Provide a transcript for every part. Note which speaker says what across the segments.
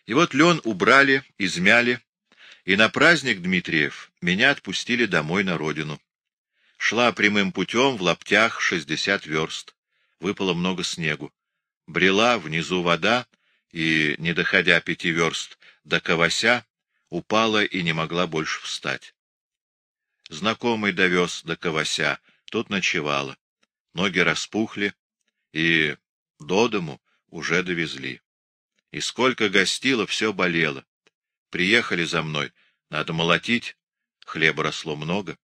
Speaker 1: И вот лен убрали, измяли, и на праздник Дмитриев меня отпустили домой на родину. Шла прямым путем в лаптях 60 верст. Выпало много снегу. Брела, внизу вода, и, не доходя 5 верст до Кавася, упала и не могла больше встать. Знакомый довез до Кавася, тут ночевала. Ноги распухли, и до дому уже довезли. И сколько гостило, все болело. Приехали за мной, надо молотить, хлеба росло много.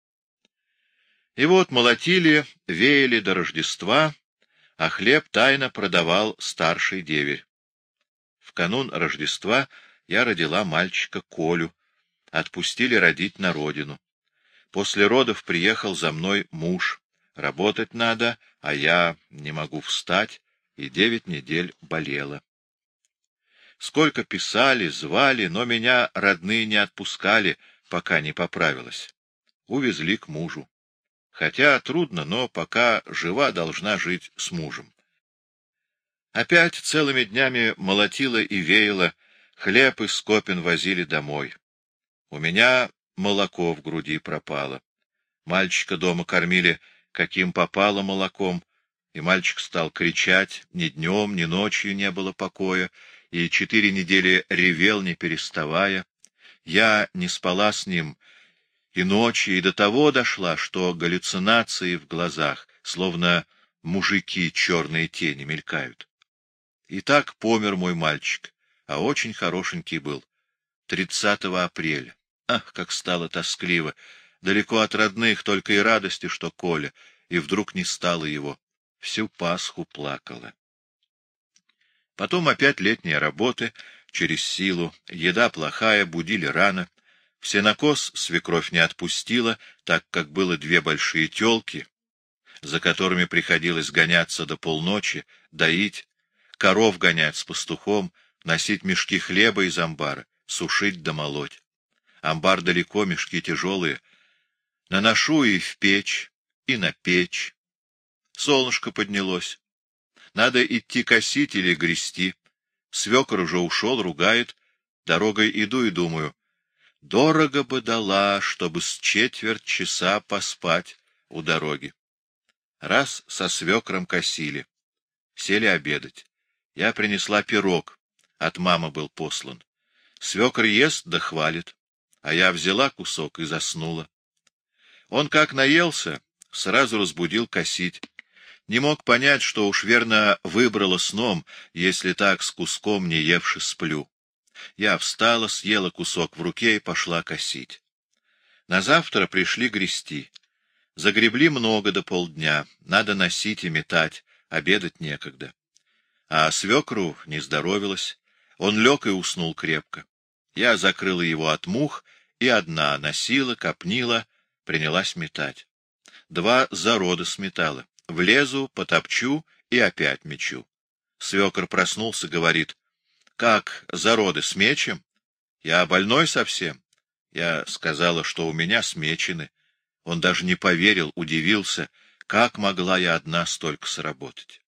Speaker 1: И вот молотили, веяли до Рождества, а хлеб тайно продавал старший деверь. В канун Рождества я родила мальчика Колю, отпустили родить на родину. После родов приехал за мной муж. Работать надо, а я не могу встать, и 9 недель болела. Сколько писали, звали, но меня родные не отпускали, пока не поправилась. Увезли к мужу. Хотя трудно, но пока жива, должна жить с мужем. Опять целыми днями молотила и веяла, хлеб из Скопин возили домой. У меня молоко в груди пропало. Мальчика дома кормили каким попало молоком, и мальчик стал кричать, ни днем, ни ночью не было покоя, и 4 недели ревел, не переставая. Я не спала с ним и ночью, и до того дошла, что галлюцинации в глазах, словно мужики черные тени мелькают. И так помер мой мальчик, а очень хорошенький был, 30 апреля. Ах, как стало тоскливо! Далеко от родных, только и радости, что Коля, и вдруг не стало его. Всю Пасху плакала. Потом опять летние работы, через силу, еда плохая, будили рано. В сенокос свекровь не отпустила, так как было 2 большие телки, за которыми приходилось гоняться до полночи, доить, коров гонять с пастухом, носить мешки хлеба из амбара, сушить да молоть. Амбар далеко, мешки тяжелые. Наношу и в печь, и на печь. Солнышко поднялось. Надо идти косить или грести. Свекор уже ушел, ругает. Дорогой иду и думаю, дорого бы дала, чтобы с 1/4 часа поспать у дороги. Раз со свекром косили. Сели обедать. Я принесла пирог. От мамы был послан. Свекр ест да хвалит. А я взяла кусок и заснула. Он как наелся, сразу разбудил косить. Не мог понять, что уж верно выбрала сном, если так с куском не евши сплю. Я встала, съела кусок в руке и пошла косить. На завтра пришли грести. Загребли много до полдня, надо носить и метать, обедать некогда. А свекру не здоровилось, он лег и уснул крепко. Я закрыла его от мух и одна носила, копнила, принялась метать. 2 зарода сметала. Влезу, потопчу и опять мечу. Свекор проснулся, говорит, как зароды смечем? Я больной совсем. Я сказала, что у меня смечены. Он даже не поверил, удивился, как могла я одна столько сработать.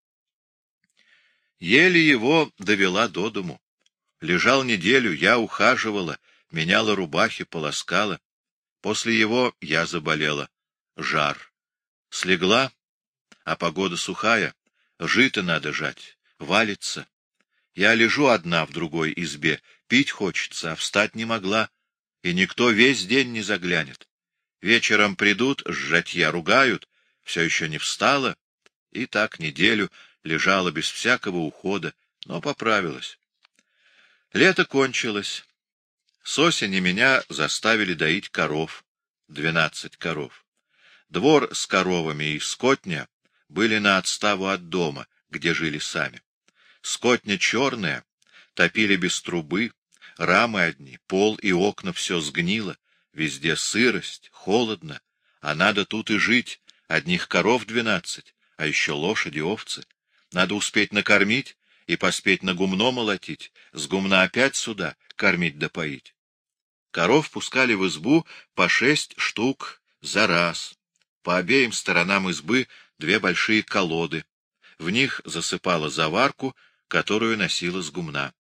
Speaker 1: Еле его довела до дому. Лежал неделю, я ухаживала, меняла рубахи, полоскала. После его я заболела. Жар. Слегла, а погода сухая, жито надо жать, валится. Я лежу одна в другой избе, пить хочется, а встать не могла, и никто весь день не заглянет. Вечером придут, с жатья ругают, все еще не встала, и так неделю лежала без всякого ухода, но поправилась. Лето кончилось. С осени меня заставили доить коров, 12 коров. Двор с коровами и скотня были на отставу от дома, где жили сами. Скотня черная, топили без трубы, рамы одни, пол и окна все сгнило, везде сырость, холодно, а надо тут и жить, одних коров 12, а еще лошади, овцы. Надо успеть накормить и поспеть на гумно молотить, с гумна опять сюда кормить да поить. Коров пускали в избу по 6 штук за раз. По обеим сторонам избы 2 большие колоды. В них засыпала заварку, которую носила с гумна.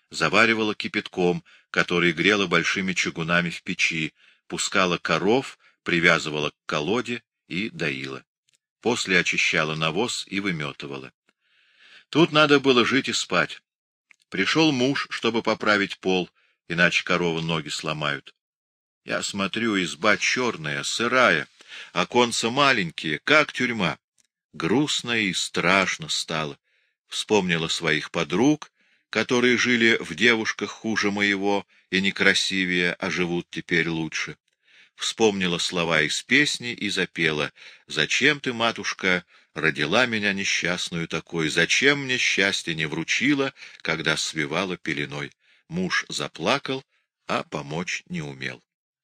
Speaker 1: заваривала кипятком, который грела большими чугунами в печи, пускала коров, привязывала к колоде и доила. После очищала навоз и выметывала. Тут надо было жить и спать. Пришел муж, чтобы поправить пол, иначе коровы ноги сломают. Я смотрю, изба черная, сырая, оконца маленькие, как тюрьма. Грустно и страшно стало. Вспомнила своих подруг, которые жили в девушках хуже моего и некрасивее, а живут теперь лучше. Вспомнила слова из песни и запела: «Зачем ты, матушка, родила меня несчастную такой? Зачем мне счастье не вручила, когда свивала пеленой?» Муж заплакал, а помочь не умел.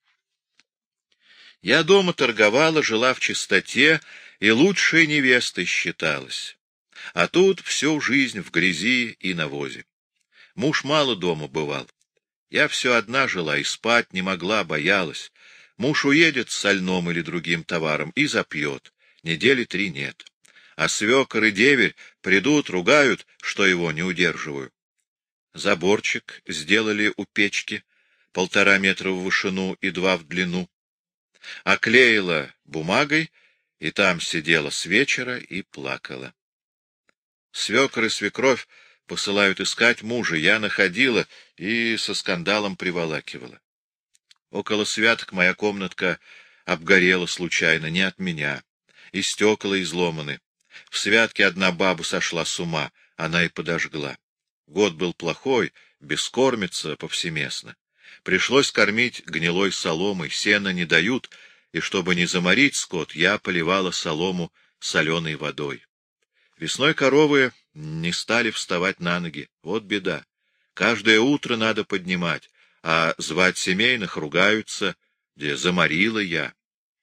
Speaker 1: Я дома торговала, жила в чистоте и лучшей невестой считалась. А тут всю жизнь в грязи и навозе. Муж мало дома бывал. Я все одна жила и спать не могла, боялась. Муж уедет с сольном или другим товаром и запьет. Недели 3 нет. А свекор и деверь придут, ругают, что его не удерживаю. Заборчик сделали у печки, 1,5 метра в вышину и 2 в длину. Оклеила бумагой, и там сидела с вечера и плакала. Свекор и свекровь посылают искать мужа. Я находила и со скандалом приволакивала. Около святок моя комнатка обгорела случайно, не от меня, и стекла изломаны. В святке одна баба сошла с ума, она и подожгла. Год был плохой, бескормица повсеместно. Пришлось кормить гнилой соломой, сена не дают, и чтобы не заморить скот, я поливала солому соленой водой. Весной коровы не стали вставать на ноги. Вот беда. Каждое утро надо поднимать, а звать семейных ругаются, где заморила я.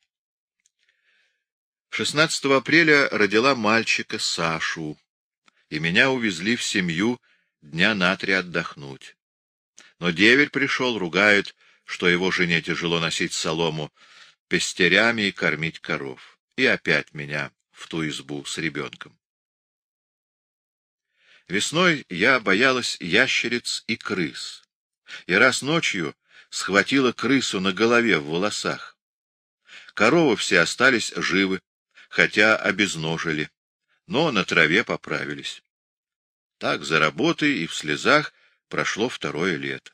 Speaker 1: 16 апреля родила мальчика Сашу, и меня увезли в семью дня на 3 отдохнуть. Но деверь пришел, ругает, что его жене тяжело носить солому пестерями и кормить коров. И опять меня в ту избу с ребенком. Весной я боялась ящериц и крыс, и раз ночью схватила крысу на голове в волосах. Коровы все остались живы, хотя обезножили, но на траве поправились. Так за работой и в слезах прошло 2 лето.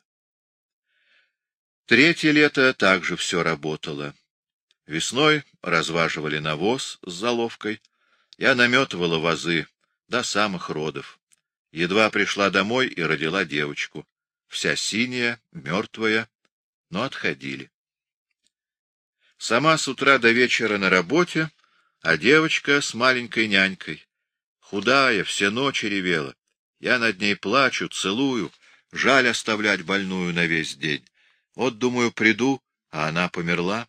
Speaker 1: 3 лето также все работало. Весной разваживали навоз с заловкой, я наметывала вазы до самых родов. Едва пришла домой и родила девочку, вся синяя, мертвая, но отходили. Сама с утра до вечера на работе, а девочка с маленькой нянькой. Худая, все ночи ревела. Я над ней плачу, целую, жаль оставлять больную на весь день. Вот, думаю, приду, а она померла.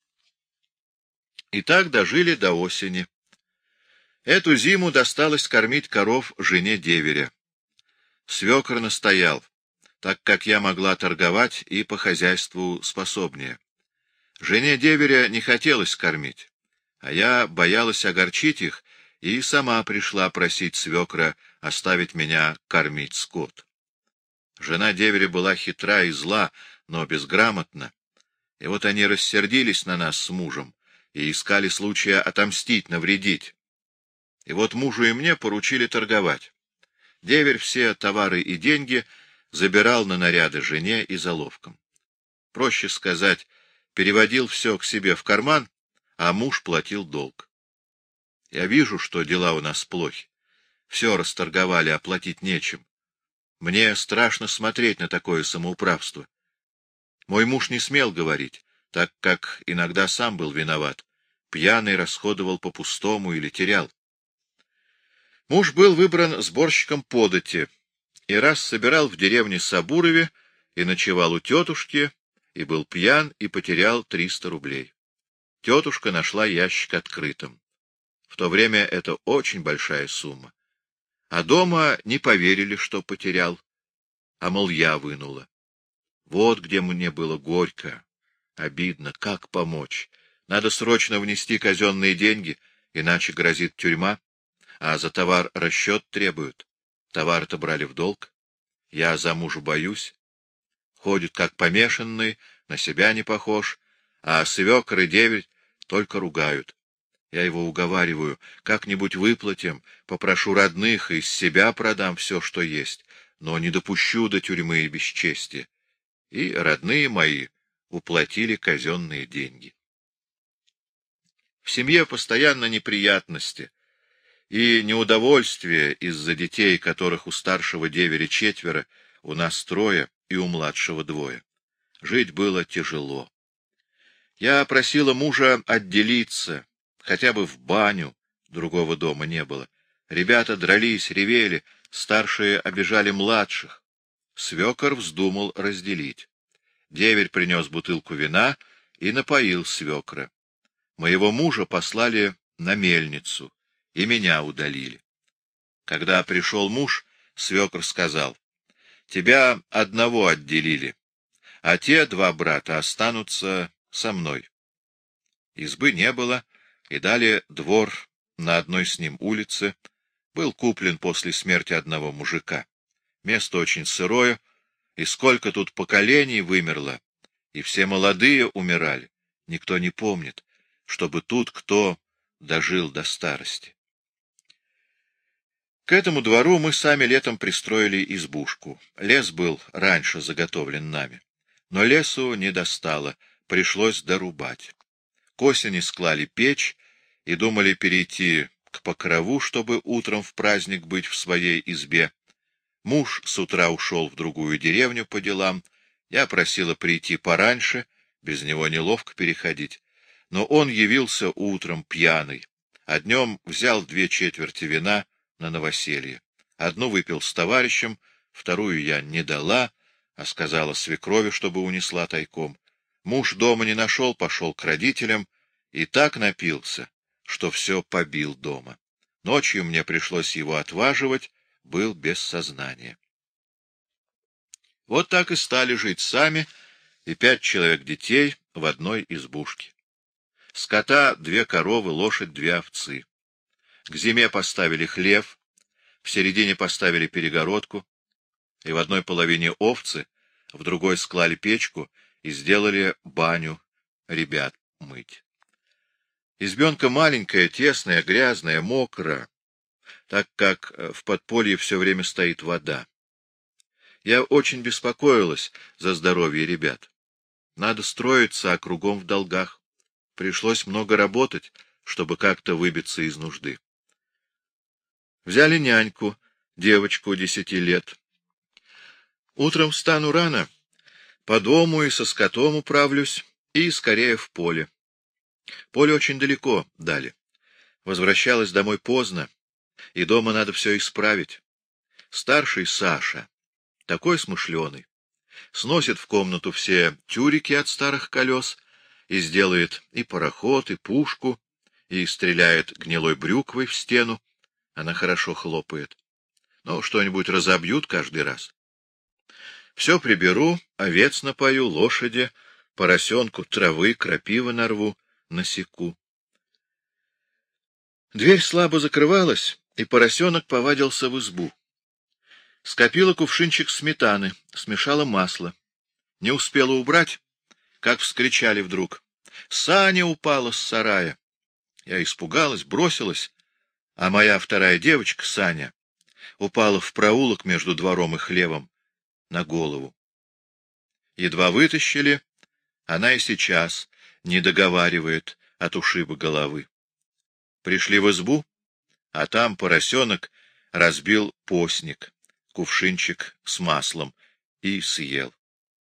Speaker 1: И так дожили до осени. Эту зиму досталось кормить коров жене деверя. Свекор настоял, так как я могла торговать и по хозяйству способнее. Жене деверя не хотелось кормить, а я боялась огорчить их и сама пришла просить свекра оставить меня кормить скот. Жена деверя была хитра и зла, но безграмотна, и вот они рассердились на нас с мужем и искали случая отомстить, навредить. И вот мужу и мне поручили торговать. Деверь все товары и деньги забирал на наряды жене и заловкам. Проще сказать, переводил все к себе в карман, а муж платил долг. Я вижу, что дела у нас плохи. Все расторговали, а платить нечем. Мне страшно смотреть на такое самоуправство. Мой муж не смел говорить, так как иногда сам был виноват. Пьяный расходовал по-пустому или терял. Муж был выбран сборщиком подати, и раз собирал в деревне Сабурове, и ночевал у тетушки, и был пьян, и потерял 300 рублей. Тетушка нашла ящик открытым. В то время это очень большая сумма. А дома не поверили, что потерял, а, мол, я вынула. Вот где мне было горько, обидно, как помочь. Надо срочно внести казенные деньги, иначе грозит тюрьма. А за товар расчет требуют. Товар-то брали в долг. Я за мужа боюсь. Ходит как помешанный, на себя не похож, а свекр и деверь только ругают. Я его уговариваю, как-нибудь выплатим, попрошу родных, и из себя продам все, что есть, но не допущу до тюрьмы и бесчестия. И родные мои уплатили казенные деньги. В семье постоянно неприятности и неудовольствие из-за детей, которых у старшего деверя 4, у нас 3 и у младшего 2. Жить было тяжело. Я просила мужа отделиться, хотя бы в баню, другого дома не было. Ребята дрались, ревели, старшие обижали младших. Свекор вздумал разделить. Деверь принес бутылку вина и напоил свекра. Моего мужа послали на мельницу, и меня удалили. Когда пришел муж, свекр сказал: «Тебя одного отделили, а те 2 брата останутся со мной». Избы не было, и дали двор на одной с ним улице. Был куплен после смерти одного мужика. Место очень сырое, и сколько тут поколений вымерло, и все молодые умирали, никто не помнит, чтобы тут кто дожил до старости. К этому двору мы сами летом пристроили избушку. Лес был раньше заготовлен нами, но лесу не достало, пришлось дорубать. К осени склали печь и думали перейти к покрову, чтобы утром в праздник быть в своей избе. Муж с утра ушел в другую деревню по делам. Я просила прийти пораньше, без него неловко переходить. Но он явился утром пьяный, а днем взял 2/4 вина на новоселье. Одну выпил с товарищем, вторую я не дала, а сказала свекрови, чтобы унесла тайком. Муж дома не нашел, пошел к родителям и так напился, что все побил дома. Ночью мне пришлось его отваживать, был без сознания. Вот так и стали жить сами, и 5 человек детей в одной избушке. Скота 2 коровы, лошадь 2 овцы. К зиме поставили хлев, в середине поставили перегородку, и в одной половине овцы, в другой склали печку и сделали баню ребят мыть. Избенка маленькая, тесная, грязная, мокрая, так как в подполье все время стоит вода. Я очень беспокоилась за здоровье ребят. Надо строиться, а кругом в долгах. Пришлось много работать, чтобы как-то выбиться из нужды. Взяли няньку, девочку 10 лет. Утром встану рано, по дому и со скотом управлюсь, и скорее в поле. Поле очень далеко дали. Возвращалась домой поздно, и дома надо все исправить. Старший Саша, такой смышленый, сносит в комнату все тюрики от старых колес и сделает и пароход, и пушку, и стреляет гнилой брюквой в стену. Она хорошо хлопает. Но что-нибудь разобьют каждый раз. Все приберу, овец напою, лошади, поросенку травы, крапивы нарву, насеку. Дверь слабо закрывалась, и поросенок повадился в избу. Скопила кувшинчик сметаны, смешала масло. Не успела убрать, как вскричали вдруг: «Саня упала с сарая!» Я испугалась, бросилась, а моя вторая девочка, Саня, упала в проулок между двором и хлевом на голову. Едва вытащили, она и сейчас не договаривает от ушиба головы. Пришли в избу, а там поросенок разбил постник, кувшинчик с маслом, и съел.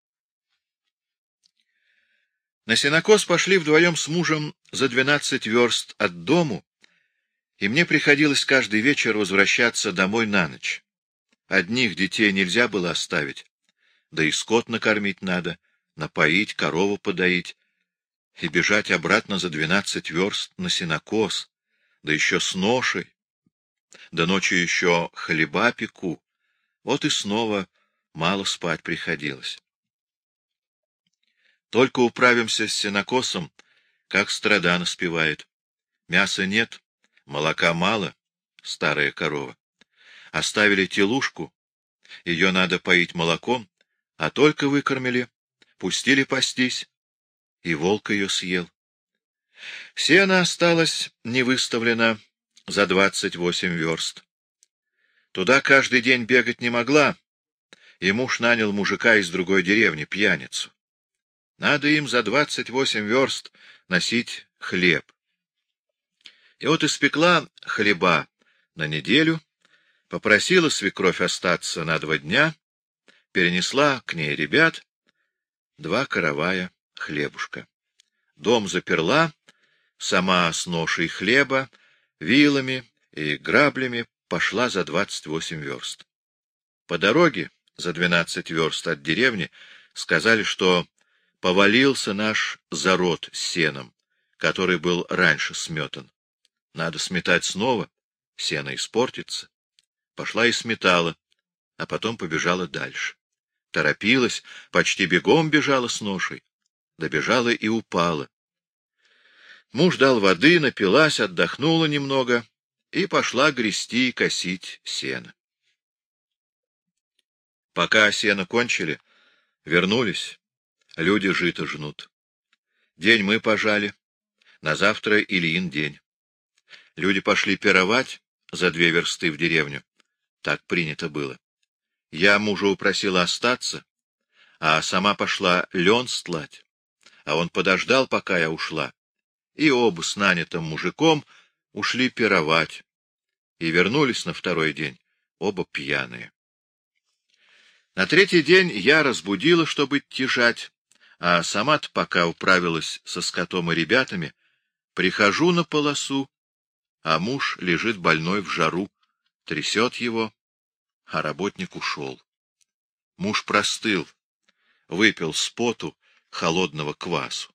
Speaker 1: На сенокос пошли вдвоем с мужем за 12 верст от дому, и мне приходилось каждый вечер возвращаться домой на ночь. Одних детей нельзя было оставить, да и скот накормить надо, напоить, корову подоить, и бежать обратно за 12 верст на сенокос, да еще с ношей, да ночью еще хлеба пеку. Вот и снова мало спать приходилось. Только управимся с сенокосом, как страда наспевает. Мяса нет, молока мало, старая корова. Оставили телушку, Ее надо поить молоком, а только выкормили, пустили пастись, и волк ее съел. Сено осталось не выставлено за 28 верст. Туда каждый день бегать не могла, и муж нанял мужика из другой деревни, пьяницу. Надо им за 28 верст носить хлеб. И вот испекла хлеба на неделю, попросила свекровь остаться на 2 дня, перенесла к ней ребят, 2 каравая хлебушка. Дом заперла, сама с ношей хлеба, вилами и граблями пошла за 28 верст. По дороге, за 12 верст от деревни, сказали, что повалился наш зарод с сеном, который был раньше сметан. Надо сметать снова, сено испортится. Пошла и сметала, а потом побежала дальше. Торопилась, почти бегом бежала с ношей. Добежала и упала. Муж дал воды, напилась, отдохнула немного и пошла грести и косить сено. Пока сено кончили, вернулись, люди жито жнут. День мы пожали, на завтра Ильин день. Люди пошли пировать за 2 версты в деревню. Так принято было. Я мужа упросила остаться, а сама пошла лен стлать. А он подождал, пока я ушла, и оба с нанятым мужиком ушли пировать, и вернулись на 2-й день, оба пьяные. На 3-й день я разбудила, чтобы идти жать, а сама-то, пока управилась со скотом и ребятами, прихожу на полосу, а муж лежит больной в жару, трясет его, а работник ушел. Муж простыл, выпил с поту холодного квасу.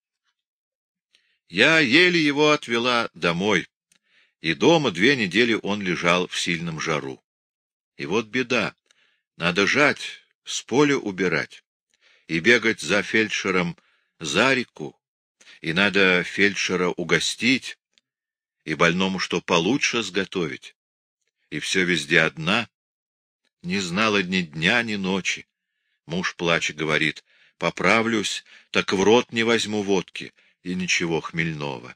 Speaker 1: Я еле его отвела домой, и дома 2 недели он лежал в сильном жару. И вот беда, надо жать, с поля убирать, и бегать за фельдшером за реку, и надо фельдшера угостить, и больному что получше сготовить. И все везде одна, не знала ни дня, ни ночи. Муж, плача, говорит: поправлюсь, так в рот не возьму водки и ничего хмельного.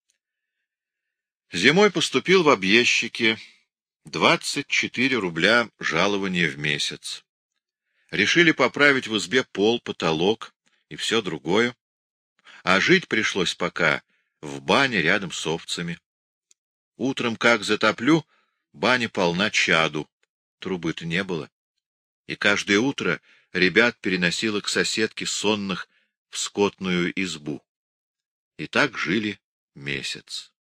Speaker 1: Зимой поступил в объездчики, 24 рубля жалования в месяц. Решили поправить в избе пол, потолок и все другое, а жить пришлось пока в бане рядом с овцами. Утром, как затоплю, баня полна чаду, трубы-то не было. И каждое утро ребят переносило к соседке сонных в скотную избу. И так жили месяц.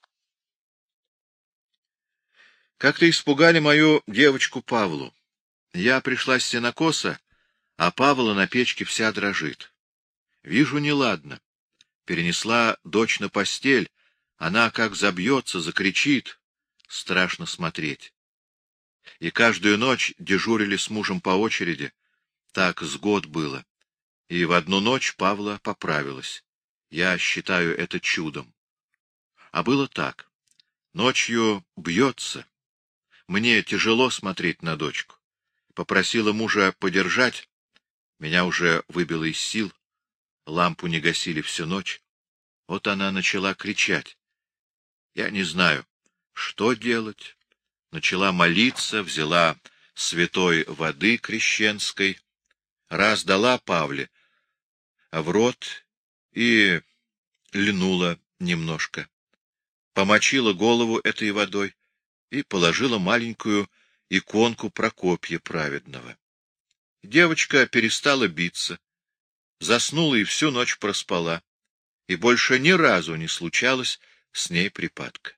Speaker 1: Как-то испугали мою девочку Павлу. Я пришла с сенокоса, а Павла на печке вся дрожит. Вижу, неладно. Перенесла дочь на постель, она как забьется, закричит. Страшно смотреть. И каждую ночь дежурили с мужем по очереди. Так с год было. И в одну ночь Павла поправилась. Я считаю это чудом. А было так. Ночью бьется. Мне тяжело смотреть на дочку. Попросила мужа подержать. Меня уже выбило из сил. Лампу не гасили всю ночь. Вот она начала кричать. Я не знаю, что делать. Начала молиться, взяла святой воды крещенской, раз дала Павле, а в рот и льнула немножко. Помочила голову этой водой и положила маленькую иконку Прокопья праведного. Девочка перестала биться, заснула и всю ночь проспала, и больше ни разу не случалось с ней припадка.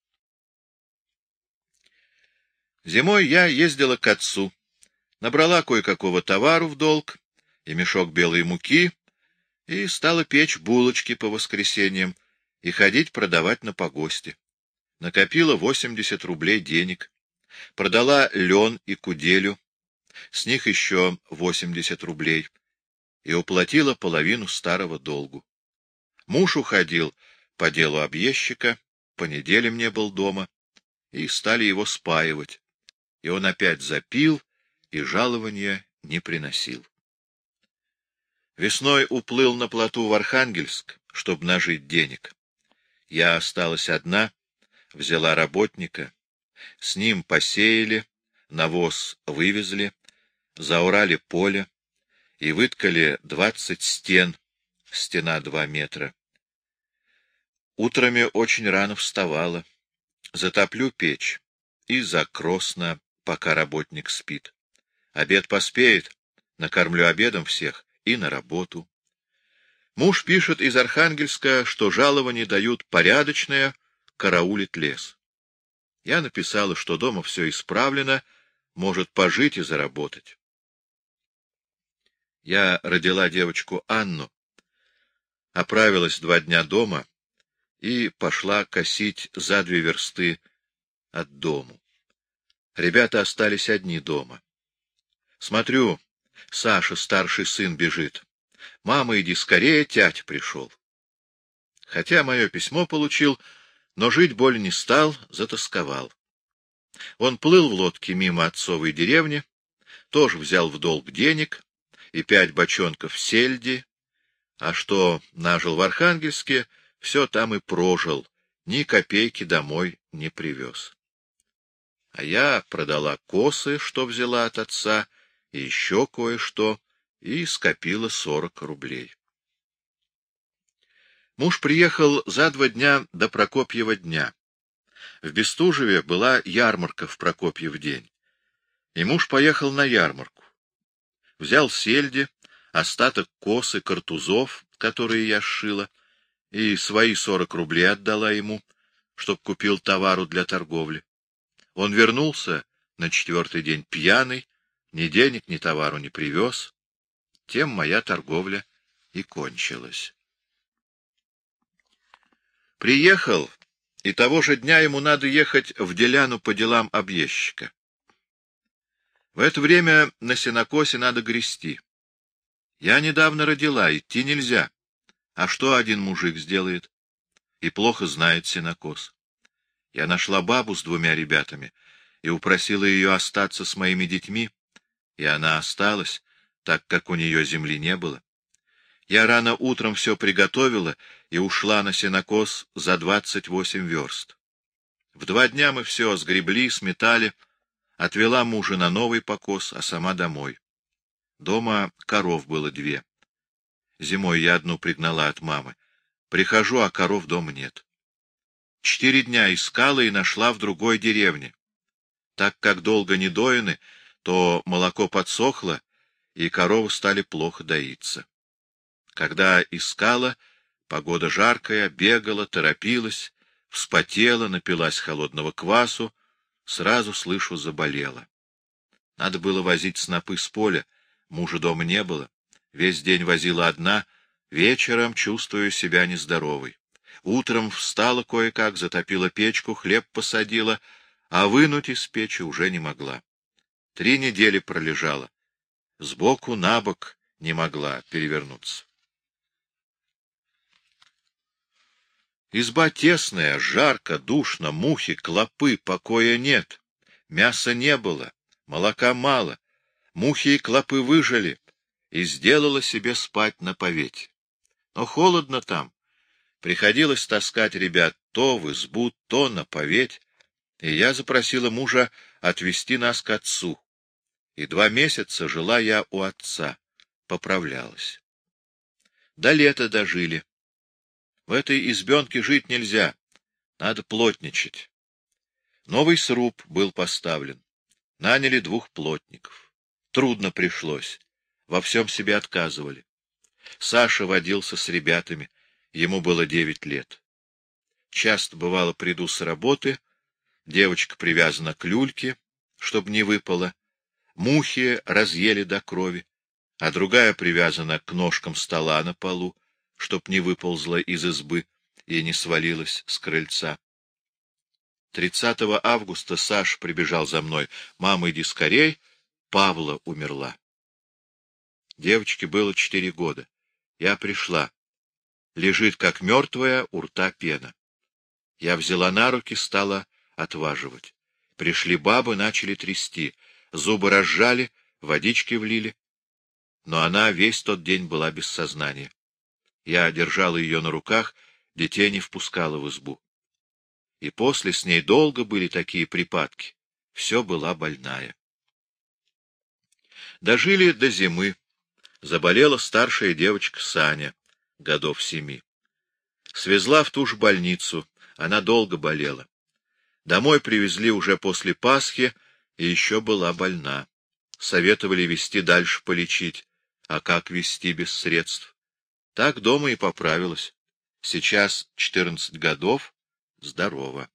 Speaker 1: Зимой я ездила к отцу, набрала кое-какого товару в долг и мешок белой муки, и стала печь булочки по воскресеньям и ходить продавать на погосте. Накопила 80 рублей денег, продала лен и куделю, с них еще 80 рублей, и уплатила половину старого долгу. Муж уходил по делу объездчика, по неделям не был дома, и стали его спаивать. И он опять запил и жалования не приносил. Весной уплыл на плоту в Архангельск, чтобы нажить денег. Я осталась одна, взяла работника, с ним посеяли, навоз вывезли, заорали поле и выткали 20 стен, стена 2 метра. Утрами очень рано вставала, затоплю печь и закросно, пока работник спит. Обед поспеет, накормлю обедом всех и на работу. Муж пишет из Архангельска, что жалования дают порядочное, караулит лес. Я написала, что дома все исправлено, может пожить и заработать. Я родила девочку Анну, оправилась 2 дня дома и пошла косить за 2 версты от дому. Ребята остались одни дома. Смотрю, Саша, старший сын, бежит. «Мама, иди скорее, тять пришел». Хотя мое письмо получил, но жить более не стал, затосковал. Он плыл в лодке мимо отцовой деревни, тоже взял в долг денег и 5 бочонков сельди, а что нажил в Архангельске, все там и прожил, ни копейки домой не привез. А я продала косы, что взяла от отца, и еще кое-что, и скопила 40 рублей. Муж приехал за 2 дня до Прокопьева дня. В Бестужеве была ярмарка в Прокопьев день, и муж поехал на ярмарку. Взял сельди, остаток косы, картузов, которые я сшила, и свои 40 рублей отдала ему, чтоб купил товару для торговли. Он вернулся на 4-й день пьяный, ни денег, ни товару не привез. Тем моя торговля и кончилась. Приехал, и того же дня ему надо ехать в Деляну по делам объездчика. В это время на сенокосе надо грести. Я недавно родила, идти нельзя. А что один мужик сделает? И плохо знает сенокос. Я нашла бабу с 2 ребятами и упросила ее остаться с моими детьми, и она осталась, так как у нее земли не было. Я рано утром все приготовила и ушла на сенокос за 28 верст. В 2 дня мы все сгребли, сметали, отвела мужа на новый покос, а сама домой. Дома коров было 2. Зимой я одну пригнала от мамы. Прихожу, а коров дома нет. 4 дня искала и нашла в другой деревне. Так как долго не доены, то молоко подсохло, и коровы стали плохо доиться. Когда искала, погода жаркая, бегала, торопилась, вспотела, напилась холодного квасу, сразу, слышу, заболела. Надо было возить снопы с поля, мужа дома не было. Весь день возила одна, вечером чувствую себя нездоровой. Утром встала кое-как, затопила печку, хлеб посадила, а вынуть из печи уже не могла. 3 недели пролежала. Сбоку на бок не могла перевернуться. Изба тесная, жарко, душно, мухи, клопы, покоя нет. Мяса не было, молока мало. Мухи и клопы выжили, и сделала себе спать на повете. Но холодно там. Приходилось таскать ребят то в избу, то на поветь, и я запросила мужа отвезти нас к отцу. И 2 месяца жила я у отца, поправлялась. До лета дожили. В этой избенке жить нельзя, надо плотничать. Новый сруб был поставлен. Наняли 2 плотников. Трудно пришлось, во всем себе отказывали. Саша водился с ребятами, ему было 9 лет. Часто, бывало, приду с работы, девочка привязана к люльке, чтобы не выпала, мухи разъели до крови, а другая привязана к ножкам стола на полу, чтоб не выползла из избы и не свалилась с крыльца. 30 августа Саша прибежал за мной. «Мама, иди скорей, Павла умерла». Девочке было 4 года. Я пришла. Лежит, как мертвая, у рта пена. Я взяла на руки, стала отваживать. Пришли бабы, начали трясти. Зубы разжали, водички влили. Но она весь тот день была без сознания. Я держала ее на руках, детей не впускала в избу. И после с ней долго были такие припадки. Все была больная. Дожили до зимы. Заболела старшая девочка Саня, годов 7. Свезла в ту же больницу, она долго болела. Домой привезли уже после Пасхи, и еще была больна. Советовали везти дальше полечить. А как везти без средств? Так дома и поправилась. Сейчас 14 годов, здорова.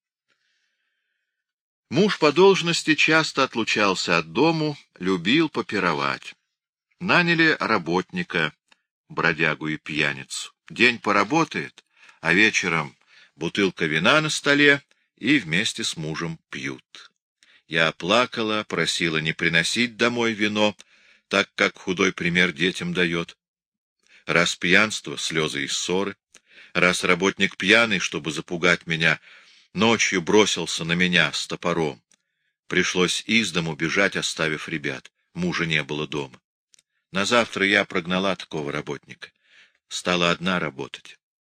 Speaker 1: Муж по должности часто отлучался от дому, любил попировать. Наняли работника, бродягу и пьяницу. День поработает, а вечером бутылка вина на столе, и вместе с мужем пьют. Я плакала, просила не приносить домой вино, так как худой пример детям дает. Раз пьянство, слезы и ссоры, раз работник пьяный, чтобы запугать меня, ночью бросился на меня с топором. Пришлось из дому бежать, оставив ребят. Мужа не было дома. На завтра я прогнала такого работника. Стала одна работать.